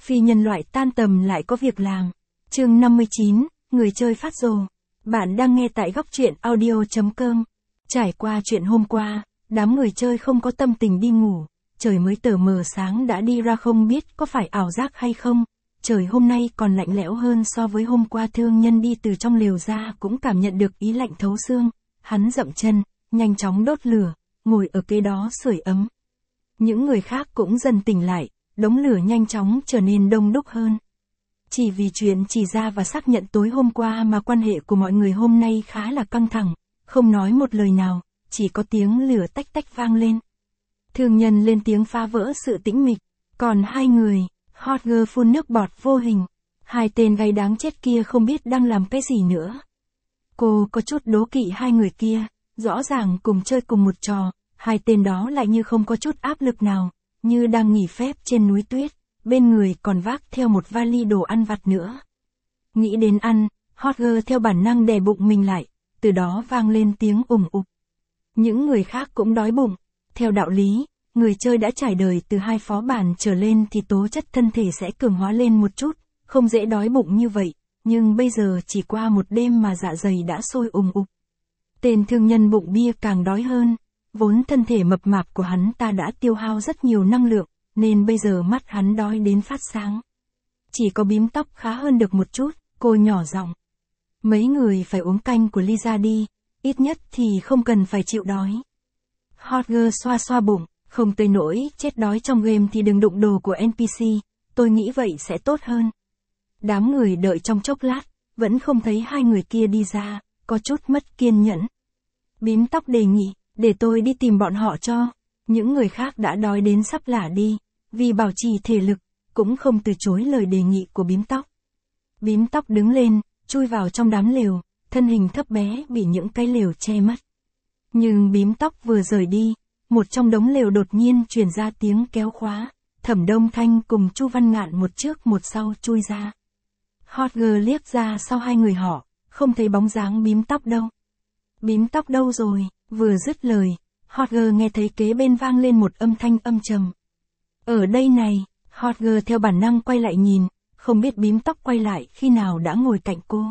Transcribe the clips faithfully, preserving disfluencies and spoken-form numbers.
Phi nhân loại tan tầm lại có việc làm. Chương năm mươi chín, người chơi phát rồ. Bạn đang nghe tại góc truyện audio chấm com. Trải qua chuyện hôm qua, đám người chơi không có tâm tình đi ngủ. Trời mới tờ mờ sáng đã đi ra, không biết có phải ảo giác hay không. Trời hôm nay còn lạnh lẽo hơn so với hôm qua. Thương nhân đi từ trong lều ra cũng cảm nhận được ý lạnh thấu xương. Hắn dậm chân, nhanh chóng đốt lửa, ngồi ở kế đó sưởi ấm. Những người khác cũng dần tỉnh lại, đống lửa nhanh chóng trở nên đông đúc hơn. Chỉ vì chuyện chỉ ra và xác nhận tối hôm qua mà quan hệ của mọi người hôm nay khá là căng thẳng, không nói một lời nào, chỉ có tiếng lửa tách tách vang lên. Thương nhân lên tiếng phá vỡ sự tĩnh mịch, còn hai người, Hot Girl phun nước bọt vô hình. Hai tên gay đáng chết kia không biết đang làm cái gì nữa. Cô có chút đố kỵ hai người kia, rõ ràng cùng chơi cùng một trò, hai tên đó lại như không có chút áp lực nào, như đang nghỉ phép trên núi tuyết, bên người còn vác theo một vali đồ ăn vặt nữa. Nghĩ đến ăn, Hot Girl theo bản năng đè bụng mình lại, từ đó vang lên tiếng ủng ục. Những người khác cũng đói bụng. Theo đạo lý, người chơi đã trải đời từ hai phó bản trở lên thì tố chất thân thể sẽ cường hóa lên một chút, không dễ đói bụng như vậy, nhưng bây giờ chỉ qua một đêm mà dạ dày đã sôi ùng ục. Tên thương nhân bụng bia càng đói hơn, vốn thân thể mập mạp của hắn ta đã tiêu hao rất nhiều năng lượng, nên bây giờ mắt hắn đói đến phát sáng. Chỉ có bím tóc khá hơn được một chút, cô nhỏ giọng. Mấy người phải uống canh của Lisa đi, ít nhất thì không cần phải chịu đói. Hot Girl xoa xoa bụng, không tới nỗi chết đói trong game thì đừng đụng đồ của en pê xê, tôi nghĩ vậy sẽ tốt hơn. Đám người đợi trong chốc lát, vẫn không thấy hai người kia đi ra, có chút mất kiên nhẫn. Bím tóc đề nghị, để tôi đi tìm bọn họ cho. Những người khác đã đói đến sắp lả đi, vì bảo trì thể lực, cũng không từ chối lời đề nghị của bím tóc. Bím tóc đứng lên, chui vào trong đám lều, thân hình thấp bé bị những cái lều che mất. Nhưng bím tóc vừa rời đi, một trong đống lều đột nhiên truyền ra tiếng kéo khóa, Thẩm Đông Thanh cùng Chu Văn Ngạn một trước một sau chui ra. Hot Girl liếc ra sau hai người họ, không thấy bóng dáng bím tóc đâu. Bím tóc đâu rồi? Vừa dứt lời, Hot Girl nghe thấy kế bên vang lên một âm thanh âm trầm. Ở đây này, Hot Girl theo bản năng quay lại nhìn, không biết bím tóc quay lại khi nào đã ngồi cạnh cô.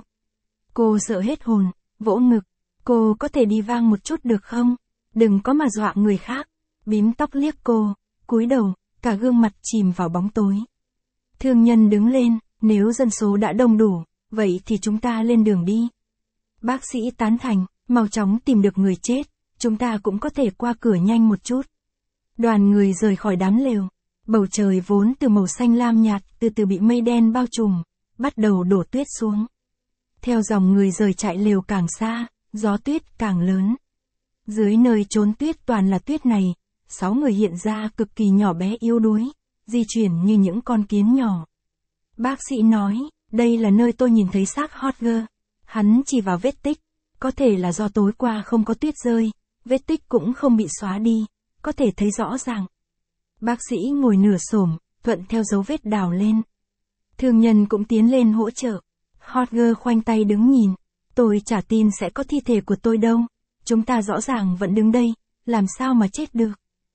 Cô sợ hết hồn, vỗ ngực, cô có thể đi vang một chút được không? Đừng có mà dọa người khác. Bím tóc liếc cô, cúi đầu, cả gương mặt chìm vào bóng tối. Thương nhân đứng lên, nếu dân số đã đông đủ, vậy thì chúng ta lên đường đi. Bác sĩ tán thành, mau chóng tìm được người chết, chúng ta cũng có thể qua cửa nhanh một chút. Đoàn người rời khỏi đám lều, bầu trời vốn từ màu xanh lam nhạt từ từ bị mây đen bao trùm, bắt đầu đổ tuyết xuống. Theo dòng người rời trại lều càng xa, gió tuyết càng lớn. Dưới nơi trốn tuyết toàn là tuyết này, sáu người hiện ra cực kỳ nhỏ bé yếu đuối, di chuyển như những con kiến nhỏ. Bác sĩ nói, đây là nơi tôi nhìn thấy xác Hot Girl. Hắn chỉ vào vết tích, có thể là do tối qua không có tuyết rơi, vết tích cũng không bị xóa đi, có thể thấy rõ ràng. Bác sĩ ngồi nửa xổm, thuận theo dấu vết đào lên. Thương nhân cũng tiến lên hỗ trợ. Hot Girl khoanh tay đứng nhìn, tôi chả tin sẽ có thi thể của tôi đâu, chúng ta rõ ràng vẫn đứng đây, làm sao mà chết được.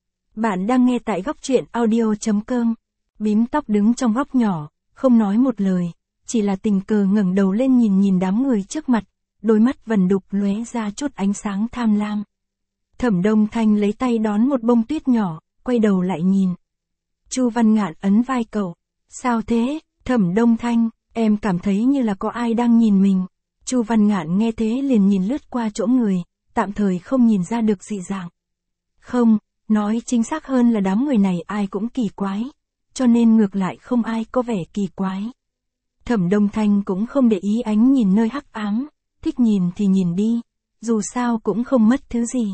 Bạn đang nghe tại góc truyện audio chấm com. Bím tóc đứng trong góc nhỏ, không nói một lời, chỉ là tình cờ ngẩng đầu lên nhìn nhìn đám người trước mặt, đôi mắt vằn đục lóe ra chút ánh sáng tham lam. Thẩm Đông Thanh lấy tay đón một bông tuyết nhỏ, quay đầu lại nhìn. Chu Văn Ngạn ấn vai cậu. Sao thế, Thẩm Đông Thanh, em cảm thấy như là có ai đang nhìn mình. Chu Văn Ngạn nghe thế liền nhìn lướt qua chỗ người, tạm thời không nhìn ra được dị dạng. Không, nói chính xác hơn là đám người này ai cũng kỳ quái, cho nên ngược lại không ai có vẻ kỳ quái. Thẩm Đông Thanh cũng không để ý ánh nhìn nơi hắc ám, thích nhìn thì nhìn đi, dù sao cũng không mất thứ gì.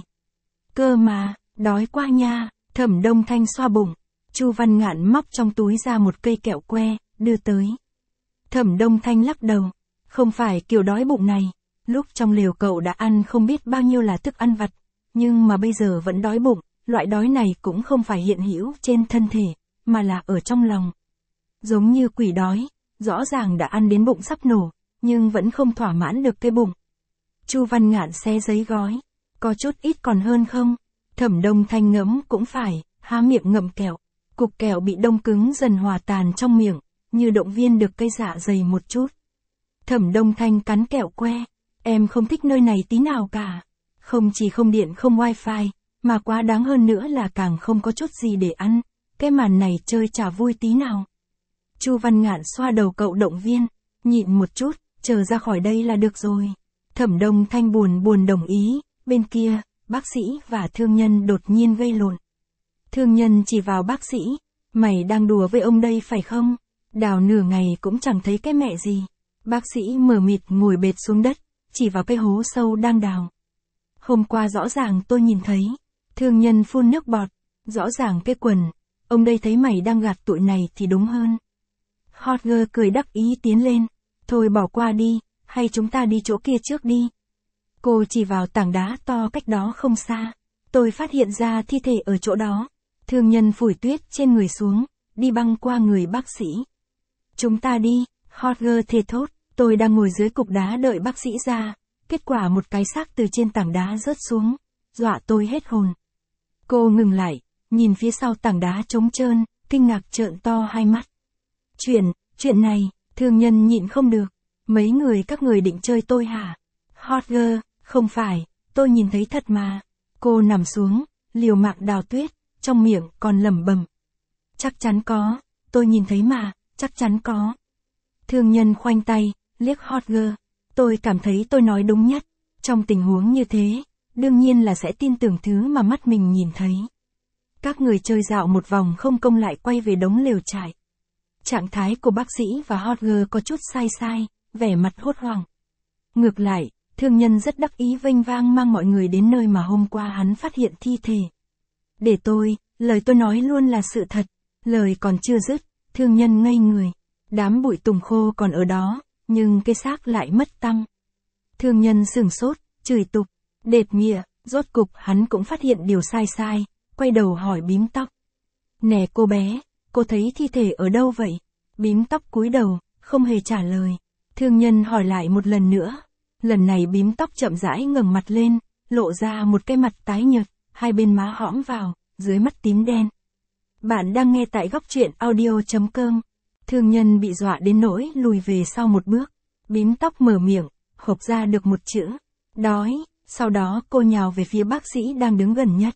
Cơ mà, đói quá nha, Thẩm Đông Thanh xoa bụng, Chu Văn Ngạn móc trong túi ra một cây kẹo que, đưa tới. Thẩm Đông Thanh lắc đầu, không phải kiểu đói bụng này, lúc trong lều cậu đã ăn không biết bao nhiêu là thức ăn vặt, nhưng mà bây giờ vẫn đói bụng, loại đói này cũng không phải hiện hữu trên thân thể, mà là ở trong lòng. Giống như quỷ đói, rõ ràng đã ăn đến bụng sắp nổ, nhưng vẫn không thỏa mãn được cái bụng. Chu Văn Ngạn xé giấy gói, có chút ít còn hơn không? Thẩm Đông Thanh ngẫm cũng phải, há miệng ngậm kẹo, cục kẹo bị đông cứng dần hòa tan trong miệng, như động viên được cây dạ dày một chút. Thẩm Đông Thanh cắn kẹo que, em không thích nơi này tí nào cả. Không chỉ không điện không wifi, mà quá đáng hơn nữa là càng không có chút gì để ăn, cái màn này chơi chả vui tí nào. Chu Văn Ngạn xoa đầu cậu động viên, nhịn một chút, chờ ra khỏi đây là được rồi. Thẩm Đông Thanh buồn buồn đồng ý, bên kia, bác sĩ và thương nhân đột nhiên gây lộn. Thương nhân chỉ vào bác sĩ, mày đang đùa với ông đây phải không? Đào nửa ngày cũng chẳng thấy cái mẹ gì. Bác sĩ mờ mịt ngồi bệt xuống đất, chỉ vào cái hố sâu đang đào. Hôm qua rõ ràng tôi nhìn thấy. Thương nhân phun nước bọt, rõ ràng cái quần. Ông đây thấy mày đang gạt tụi này thì đúng hơn. Hot girl cười đắc ý tiến lên. Thôi bỏ qua đi, hay chúng ta đi chỗ kia trước đi. Cô chỉ vào tảng đá to cách đó không xa. Tôi phát hiện ra thi thể ở chỗ đó. Thương nhân phủi tuyết trên người xuống, đi băng qua người bác sĩ. Chúng ta đi, hot girl thề thốt. Tôi đang ngồi dưới cục đá đợi bác sĩ ra. Kết quả một cái xác từ trên tảng đá rớt xuống, dọa tôi hết hồn. Cô ngừng lại, nhìn phía sau tảng đá trống trơn, kinh ngạc trợn to hai mắt. Chuyện, chuyện này, thương nhân nhịn không được. Mấy người các người định chơi tôi hả? Hot girl, không phải, tôi nhìn thấy thật mà. Cô nằm xuống, liều mạng đào tuyết, trong miệng còn lẩm bẩm. Chắc chắn có, tôi nhìn thấy mà, chắc chắn có. Thương nhân khoanh tay, liếc hot girl. Tôi cảm thấy tôi nói đúng nhất. Trong tình huống như thế, đương nhiên là sẽ tin tưởng thứ mà mắt mình nhìn thấy. Các người chơi dạo một vòng không công lại quay về đống lều trại. Trạng thái của bác sĩ và hot girl có chút sai sai, vẻ mặt hốt hoảng. Ngược lại, thương nhân rất đắc ý vênh vang mang mọi người đến nơi mà hôm qua hắn phát hiện thi thể. Để tôi, lời tôi nói luôn là sự thật. Lời còn chưa dứt, thương nhân ngây người. Đám bụi tùng khô còn ở đó, nhưng cái xác lại mất tăm. Thương nhân sửng sốt, chửi tục, đệt mịa, rốt cục hắn cũng phát hiện điều sai sai, quay đầu hỏi bím tóc. Nè cô bé, cô thấy thi thể ở đâu vậy? Bím tóc cúi đầu, không hề trả lời. Thương nhân hỏi lại một lần nữa. Lần này bím tóc chậm rãi ngẩng mặt lên, lộ ra một cái mặt tái nhợt, hai bên má hõm vào, dưới mắt tím đen. Bạn đang nghe tại góc truyện audio chấm com. Thương nhân bị dọa đến nỗi lùi về sau một bước. Bím tóc mở miệng, hộc ra được một chữ. Đói. Sau đó cô nhào về phía bác sĩ đang đứng gần nhất.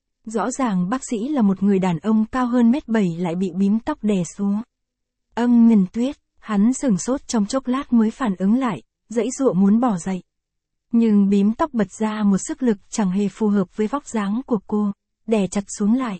Rõ ràng bác sĩ là một người đàn ông cao hơn mét bảy lại bị bím tóc đè xuống. Âng Ngân Tuyết, hắn sửng sốt trong chốc lát mới phản ứng lại, dãy dụa muốn bỏ dậy. Nhưng bím tóc bật ra một sức lực chẳng hề phù hợp với vóc dáng của cô, đè chặt xuống lại.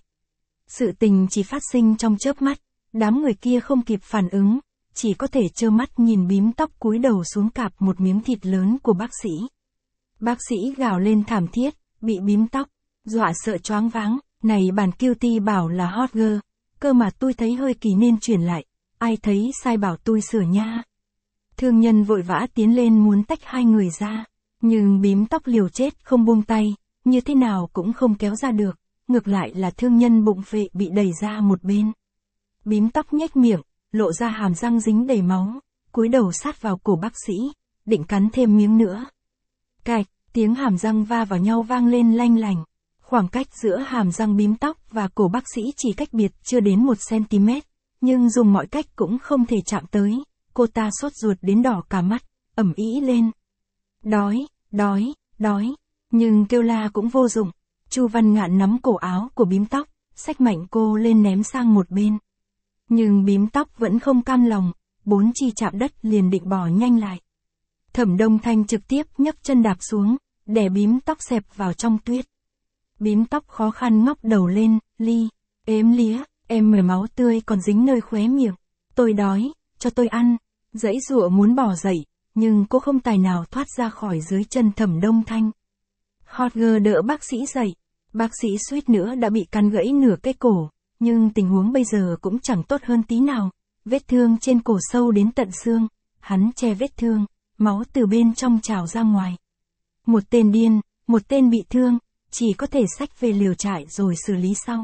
Sự tình chỉ phát sinh trong chớp mắt, đám người kia không kịp phản ứng, chỉ có thể trơ mắt nhìn bím tóc cúi đầu xuống cạp một miếng thịt lớn của bác sĩ. Bác sĩ gào lên thảm thiết, bị bím tóc, dọa sợ choáng váng, này bản Cutie bảo là hot girl, cơ mà tôi thấy hơi kỳ nên chuyển lại, ai thấy sai bảo tôi sửa nha. Thương nhân vội vã tiến lên muốn tách hai người ra, nhưng bím tóc liều chết không buông tay, như thế nào cũng không kéo ra được, ngược lại là thương nhân bụng phệ bị đẩy ra một bên. Bím tóc nhếch miệng, lộ ra hàm răng dính đầy máu, cúi đầu sát vào cổ bác sĩ, định cắn thêm miếng nữa. Cạch, tiếng hàm răng va vào nhau vang lên lanh lành. Khoảng cách giữa hàm răng bím tóc và cổ bác sĩ chỉ cách biệt chưa đến một xăng-ti-mét, nhưng dùng mọi cách cũng không thể chạm tới. Cô ta sốt ruột đến đỏ cả mắt, ẩm ĩ lên. Đói, đói, đói, nhưng kêu la cũng vô dụng. Chu Văn Ngạn nắm cổ áo của bím tóc, xách mạnh cô lên ném sang một bên. Nhưng bím tóc vẫn không cam lòng, bốn chi chạm đất liền định bỏ nhanh lại. Thẩm Đông Thanh trực tiếp nhấc chân đạp xuống, đè bím tóc xẹp vào trong tuyết. Bím tóc khó khăn ngóc đầu lên, Ly, ếm lía, em mời máu tươi còn dính nơi khóe miệng. Tôi đói, cho tôi ăn. Dãy dụa muốn bỏ dậy, nhưng cô không tài nào thoát ra khỏi dưới chân Thẩm Đông Thanh. Hot girl đỡ bác sĩ dậy. Bác sĩ suýt nữa đã bị cắn gãy nửa cái cổ, nhưng tình huống bây giờ cũng chẳng tốt hơn tí nào. Vết thương trên cổ sâu đến tận xương, hắn che vết thương, máu từ bên trong trào ra ngoài. Một tên điên, một tên bị thương, chỉ có thể xách về liều trại rồi xử lý sau.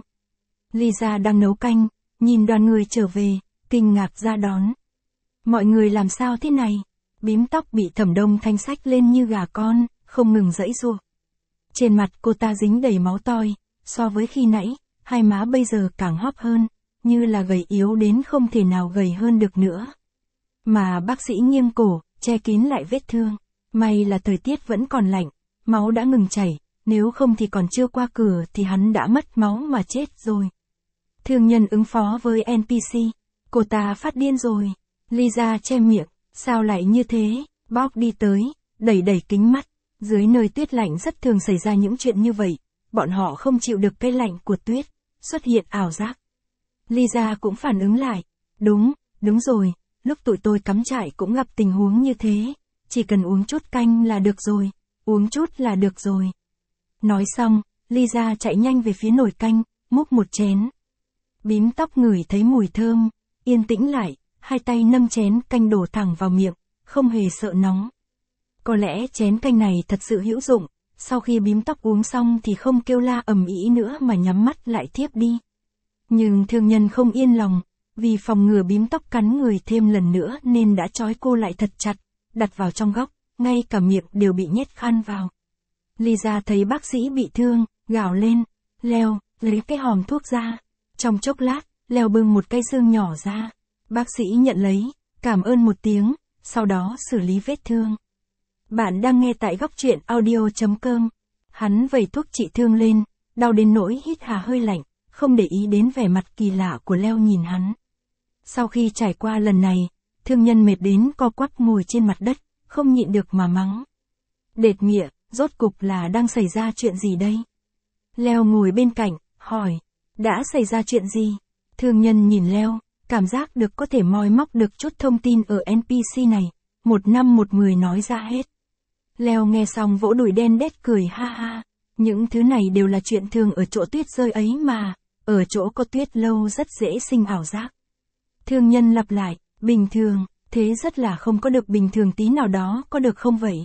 Lisa đang nấu canh, nhìn đoàn người trở về, kinh ngạc ra đón. Mọi người làm sao thế này? Bím tóc bị Thẩm Đông Thanh xách lên như gà con, không ngừng giãy giụa. Trên mặt cô ta dính đầy máu toi, so với khi nãy, hai má bây giờ càng hóp hơn, như là gầy yếu đến không thể nào gầy hơn được nữa. Mà bác sĩ nghiêng cổ, che kín lại vết thương. May là thời tiết vẫn còn lạnh, máu đã ngừng chảy, nếu không thì còn chưa qua cửa thì hắn đã mất máu mà chết rồi. Thương nhân ứng phó với en pê xê, cô ta phát điên rồi. Lisa che miệng, sao lại như thế? Bob đi tới, đẩy đẩy kính mắt. Dưới nơi tuyết lạnh rất thường xảy ra những chuyện như vậy, bọn họ không chịu được cái lạnh của tuyết, xuất hiện ảo giác. Lisa cũng phản ứng lại. Đúng, đúng rồi, lúc tụi tôi cắm trại cũng gặp tình huống như thế, chỉ cần uống chút canh là được rồi, uống chút là được rồi. Nói xong, Lisa chạy nhanh về phía nồi canh, múc một chén. Bím tóc ngửi thấy mùi thơm, yên tĩnh lại, hai tay nâng chén canh đổ thẳng vào miệng, không hề sợ nóng. Có lẽ chén canh này thật sự hữu dụng, sau khi bím tóc uống xong thì không kêu la ầm ĩ nữa mà nhắm mắt lại thiếp đi. Nhưng thương nhân không yên lòng, vì phòng ngừa bím tóc cắn người thêm lần nữa nên đã trói cô lại thật chặt, đặt vào trong góc, ngay cả miệng đều bị nhét khăn vào. Lisa thấy bác sĩ bị thương, gào lên, Leo, lấy cái hòm thuốc ra. Trong chốc lát, Leo bưng một cây xương nhỏ ra. Bác sĩ nhận lấy, cảm ơn một tiếng, sau đó xử lý vết thương. Bạn đang nghe tại góc truyện audio chấm com. Hắn vẩy thuốc trị thương lên, đau đến nỗi hít hà hơi lạnh, không để ý đến vẻ mặt kỳ lạ của Leo nhìn hắn. Sau khi trải qua lần này, thương nhân mệt đến co quắp ngồi trên mặt đất, không nhịn được mà mắng. Đệt mịa, rốt cục là đang xảy ra chuyện gì đây? Leo ngồi bên cạnh, hỏi, đã xảy ra chuyện gì? Thương nhân nhìn Leo, cảm giác được có thể moi móc được chút thông tin ở en pê xê này, một năm một mười nói ra hết. Leo nghe xong vỗ đùi đen đét cười ha ha, những thứ này đều là chuyện thường ở chỗ tuyết rơi ấy mà, ở chỗ có tuyết lâu rất dễ sinh ảo giác. Thương nhân lặp lại, bình thường, thế rất là không có được bình thường tí nào đó có được không vậy?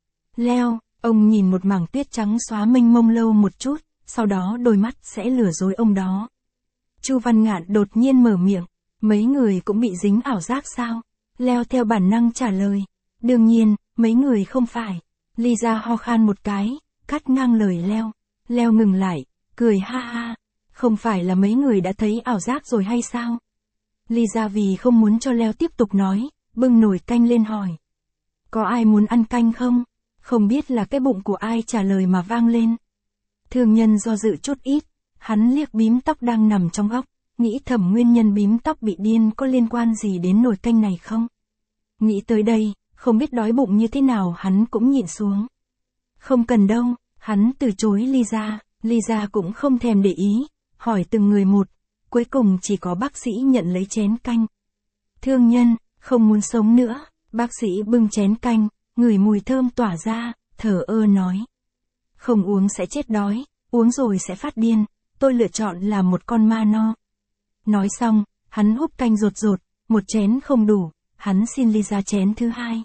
Leo, ông nhìn một mảng tuyết trắng xóa mênh mông lâu một chút, sau đó đôi mắt sẽ lừa dối ông đó. Chu Văn Ngạn đột nhiên mở miệng, mấy người cũng bị dính ảo giác sao? Leo theo bản năng trả lời, đương nhiên, mấy người không phải. Lisa ho khan một cái, cắt ngang lời Leo. Leo ngừng lại, cười ha ha, không phải là mấy người đã thấy ảo giác rồi hay sao? Lisa vì không muốn cho Leo tiếp tục nói, bưng nồi canh lên hỏi. Có ai muốn ăn canh không? Không biết là cái bụng của ai trả lời mà vang lên. Thương nhân do dự chút ít, hắn liếc bím tóc đang nằm trong góc, nghĩ thầm nguyên nhân bím tóc bị điên có liên quan gì đến nồi canh này không? Nghĩ tới đây, không biết đói bụng như thế nào hắn cũng nhịn xuống. Không cần đâu, hắn từ chối Lisa, Lisa cũng không thèm để ý, hỏi từng người một, cuối cùng chỉ có bác sĩ nhận lấy chén canh. Thương nhân, không muốn sống nữa, bác sĩ bưng chén canh, ngửi mùi thơm tỏa ra, thở ơ nói. Không uống sẽ chết đói, uống rồi sẽ phát điên, tôi lựa chọn là một con ma no. Nói xong, hắn húp canh rột rột, một chén không đủ, hắn xin Lisa chén thứ hai.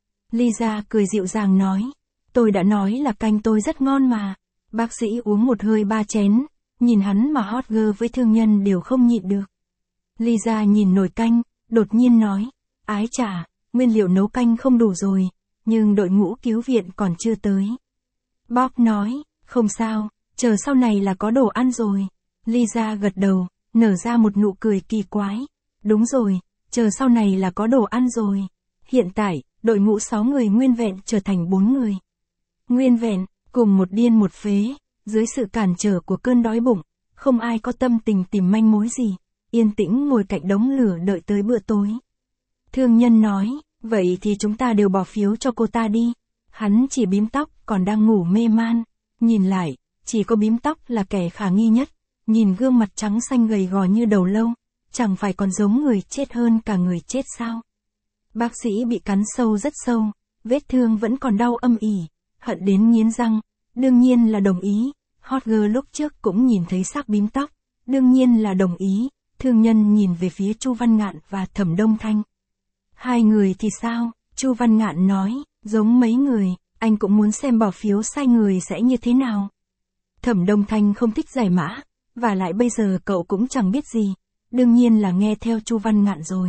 Lisa cười dịu dàng nói, tôi đã nói là canh tôi rất ngon mà. Bác sĩ uống một hơi ba chén, nhìn hắn mà hot girl với thương nhân đều không nhịn được. Lisa nhìn nồi canh, đột nhiên nói, ái chà, nguyên liệu nấu canh không đủ rồi, nhưng đội ngũ cứu viện còn chưa tới. Bob nói, không sao, chờ sau này là có đồ ăn rồi. Lisa gật đầu, nở ra một nụ cười kỳ quái. Đúng rồi, chờ sau này là có đồ ăn rồi. Hiện tại, đội ngũ sáu người nguyên vẹn trở thành bốn người. Nguyên vẹn, cùng một điên một phế, dưới sự cản trở của cơn đói bụng, không ai có tâm tình tìm manh mối gì, yên tĩnh ngồi cạnh đống lửa đợi tới bữa tối. Thương nhân nói, vậy thì chúng ta đều bỏ phiếu cho cô ta đi. Hắn chỉ bím tóc còn đang ngủ mê man, nhìn lại, chỉ có bím tóc là kẻ khả nghi nhất, nhìn gương mặt trắng xanh gầy gò như đầu lâu, chẳng phải còn giống người chết hơn cả người chết sao? Bác sĩ bị cắn sâu rất sâu, vết thương vẫn còn đau âm ỉ, hận đến nghiến răng, đương nhiên là đồng ý. Hot girl lúc trước cũng nhìn thấy xác bím tóc, đương nhiên là đồng ý. Thương nhân nhìn về phía Chu Văn Ngạn và Thẩm Đông Thanh. Hai người thì sao? Chu Văn Ngạn nói, giống mấy người, anh cũng muốn xem bỏ phiếu sai người sẽ như thế nào. Thẩm Đông Thanh không thích giải mã, và lại bây giờ cậu cũng chẳng biết gì, đương nhiên là nghe theo Chu Văn Ngạn rồi.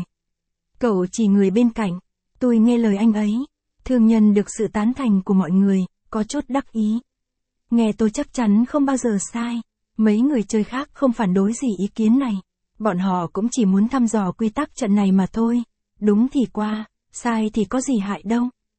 Cậu chỉ người bên cạnh, tôi nghe lời anh ấy. Thương nhân được sự tán thành của mọi người, có chút đắc ý. Nghe tôi chắc chắn không bao giờ sai, mấy người chơi khác không phản đối gì ý kiến này. Bọn họ cũng chỉ muốn thăm dò quy tắc trận này mà thôi. Đúng thì qua, sai thì có gì hại đâu.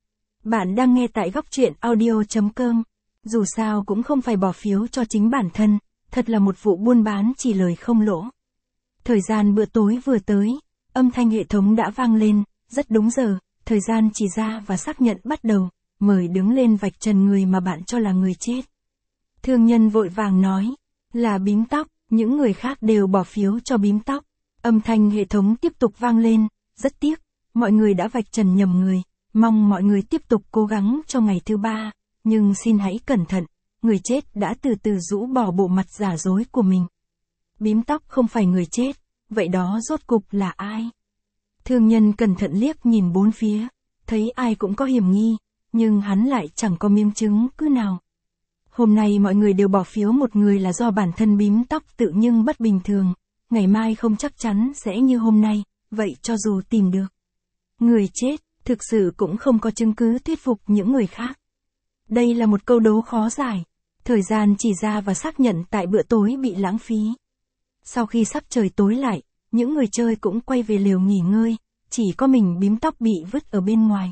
Bạn đang nghe tại góc truyện audio.com. Dù sao cũng không phải bỏ phiếu cho chính bản thân, thật là một vụ buôn bán chỉ lời không lỗ. Thời gian bữa tối vừa tới, âm thanh hệ thống đã vang lên, rất đúng giờ, thời gian chỉ ra và xác nhận bắt đầu, mời đứng lên vạch trần người mà bạn cho là người chết. Thương nhân vội vàng nói, là bím tóc, những người khác đều bỏ phiếu cho bím tóc. Âm thanh hệ thống tiếp tục vang lên, rất tiếc, mọi người đã vạch trần nhầm người, mong mọi người tiếp tục cố gắng cho ngày thứ ba, nhưng xin hãy cẩn thận, người chết đã từ từ rũ bỏ bộ mặt giả dối của mình. Bím tóc không phải người chết, vậy đó rốt cục là ai? Thương nhân cẩn thận liếc nhìn bốn phía, thấy ai cũng có hiểm nghi, nhưng hắn lại chẳng có miếng chứng cứ nào. Hôm nay mọi người đều bỏ phiếu một người là do bản thân bím tóc tự nhưng bất bình thường, ngày mai không chắc chắn sẽ như hôm nay, vậy cho dù tìm được người chết, thực sự cũng không có chứng cứ thuyết phục những người khác. Đây là một câu đố khó giải, thời gian chỉ ra và xác nhận tại bữa tối bị lãng phí. Sau khi sắp trời tối lại, những người chơi cũng quay về lều nghỉ ngơi, chỉ có mình bím tóc bị vứt ở bên ngoài.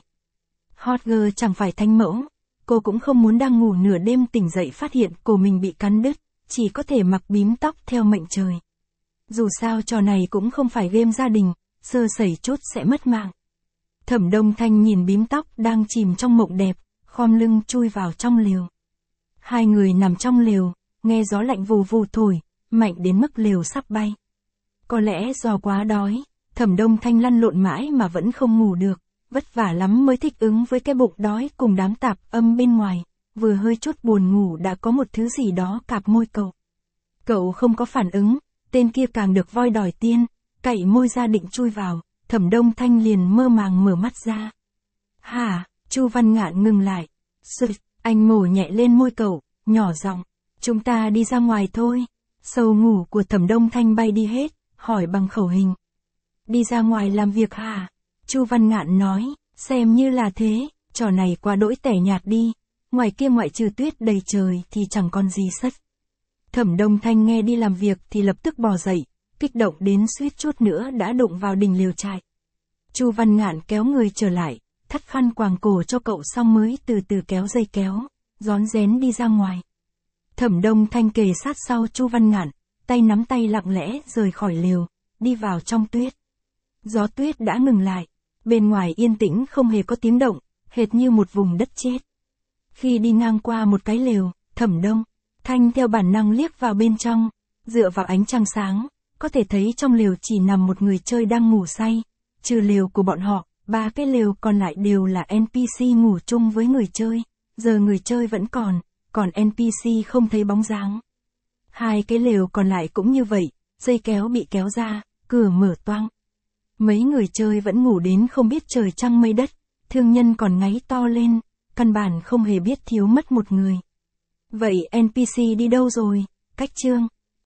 Hot girl chẳng phải thánh mẫu, cô cũng không muốn đang ngủ nửa đêm tỉnh dậy phát hiện cổ mình bị cắn đứt, chỉ có thể mặc bím tóc theo mệnh trời. Dù sao trò này cũng không phải game gia đình, sơ sẩy chút sẽ mất mạng. Thẩm Đông Thanh nhìn bím tóc đang chìm trong mộng đẹp, khom lưng chui vào trong lều. Hai người nằm trong lều, nghe gió lạnh vù vù thổi, mạnh đến mức lều sắp bay. Có lẽ do quá đói, Thẩm Đông Thanh lăn lộn mãi mà vẫn không ngủ được, vất vả lắm mới thích ứng với cái bụng đói cùng đám tạp âm bên ngoài, vừa hơi chút buồn ngủ đã có một thứ gì đó cạp môi cậu. Cậu không có phản ứng, tên kia càng được voi đòi tiên, cậy môi ra định chui vào, Thẩm Đông Thanh liền mơ màng mở mắt ra. Hả, Chu Văn Ngạn ngừng lại. Sực, anh mổ nhẹ lên môi cậu, nhỏ giọng, chúng ta đi ra ngoài thôi. Sầu ngủ của Thẩm Đông Thanh bay đi hết, hỏi bằng khẩu hình. Đi ra ngoài làm việc hả? Chu Văn Ngạn nói, xem như là thế, trò này quá đỗi tẻ nhạt đi, ngoài kia ngoại trừ tuyết đầy trời thì chẳng còn gì sất. Thẩm Đông Thanh nghe đi làm việc thì lập tức bò dậy, kích động đến suýt chút nữa đã đụng vào đỉnh lều trại. Chu Văn Ngạn kéo người trở lại, thắt khăn quàng cổ cho cậu xong mới từ từ kéo dây kéo, rón rén đi ra ngoài. Thẩm Đông Thanh kề sát sau Chu Văn Ngạn, tay nắm tay lặng lẽ rời khỏi lều, đi vào trong tuyết. Gió tuyết đã ngừng lại, bên ngoài yên tĩnh không hề có tiếng động, hệt như một vùng đất chết. Khi đi ngang qua một cái lều, Thẩm Đông Thanh theo bản năng liếc vào bên trong, dựa vào ánh trăng sáng, có thể thấy trong lều chỉ nằm một người chơi đang ngủ say, trừ lều của bọn họ, ba cái lều còn lại đều là en pê xê ngủ chung với người chơi, giờ người chơi vẫn còn, còn en pê xê không thấy bóng dáng. Hai cái lều còn lại cũng như vậy, dây kéo bị kéo ra, cửa mở toang. Mấy người chơi vẫn ngủ đến không biết trời trăng mây đất, thương nhân còn ngáy to lên, căn bản không hề biết thiếu mất một người. Vậy en pê xê đi đâu rồi? Cách chương